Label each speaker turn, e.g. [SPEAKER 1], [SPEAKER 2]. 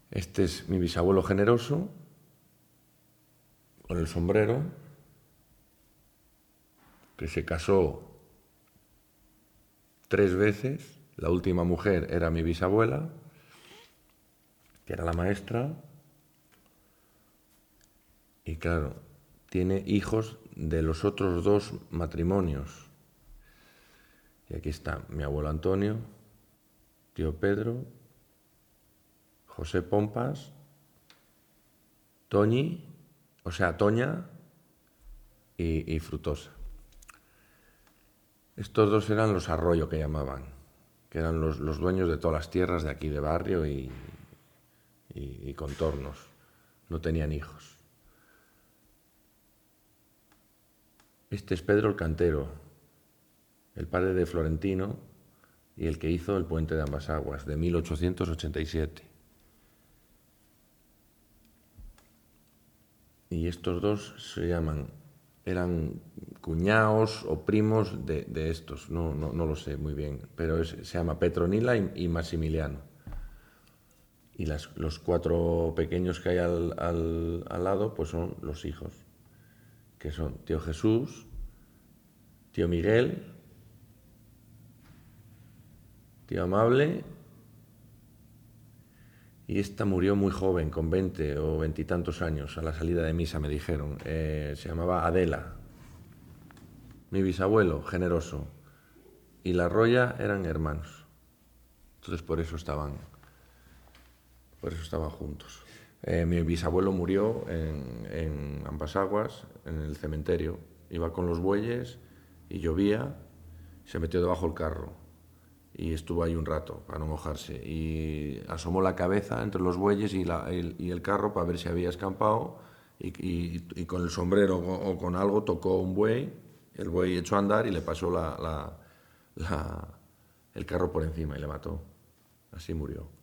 [SPEAKER 1] Este es mi bisabuelo generoso, con el sombrero, que se casó 3 veces. La última mujer era mi bisabuela, que era la maestra. Y claro, tiene hijos de los otros 2 matrimonios. Y aquí está mi abuelo Antonio, tío Pedro, José Pompas, Toñi, o sea, Toña y Frutosa. Estos 2 eran los Arroyo que llamaban, que eran los dueños de todas las tierras de aquí de barrio y contornos. No tenían hijos. Este es Pedro el Cantero, el padre de Florentino y el que hizo el puente de ambas aguas, de 1887. Y estos 2 eran cuñados o primos de estos, no lo sé muy bien, pero se llama Petronila y Maximiliano. Y los 4 pequeños que hay al lado, pues son los hijos, que son tío Jesús, tío Miguel, tío Amable, y esta murió muy joven, con 20 o 20 y tantos años, a la salida de misa me dijeron. Se llamaba Adela. Mi bisabuelo, generoso, y la Roya eran hermanos. Entonces por eso estaban juntos. Mi bisabuelo murió en ambas aguas, en el cementerio. Iba con los bueyes y llovía, se metió debajo del carro y estuvo ahí un rato para no mojarse. Y asomó la cabeza entre los bueyes y el carro para ver si había escampado y con el sombrero o con algo tocó un buey, el buey echó a andar y le pasó el carro por encima y le mató. Así murió.